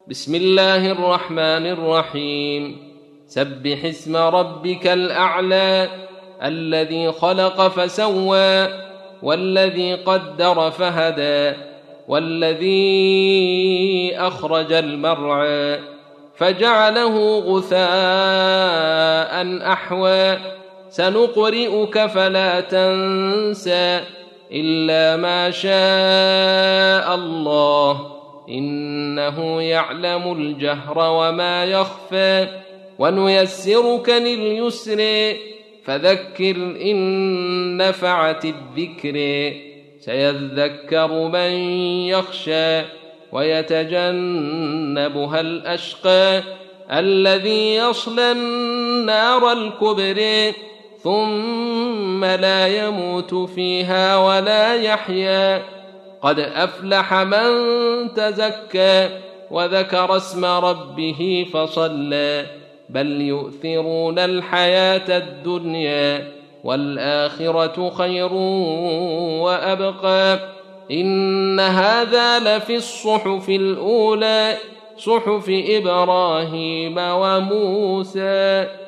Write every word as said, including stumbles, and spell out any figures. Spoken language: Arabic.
بسم الله الرحمن الرحيم. سبح اسم ربك الأعلى الذي خلق فسوى والذي قدر فهدى والذي أخرج المرعى فجعله غثاء أحوى سنقرئك فلا تنسى إلا ما شاء الله إنه يعلم الجهر وما يخفى ونيسرك لليسر فذكر إن نفعت الذكر سيذكر من يخشى ويتجنبها الأشقى الذي يصلى النار الكبرى ثم لا يموت فيها ولا يحيا قد أفلح من تزكى وذكر اسم ربه فصلى بل يؤثرون الحياة الدنيا والآخرة خير وأبقى إن هذا لفي الصحف الأولى صحف إبراهيم وموسى.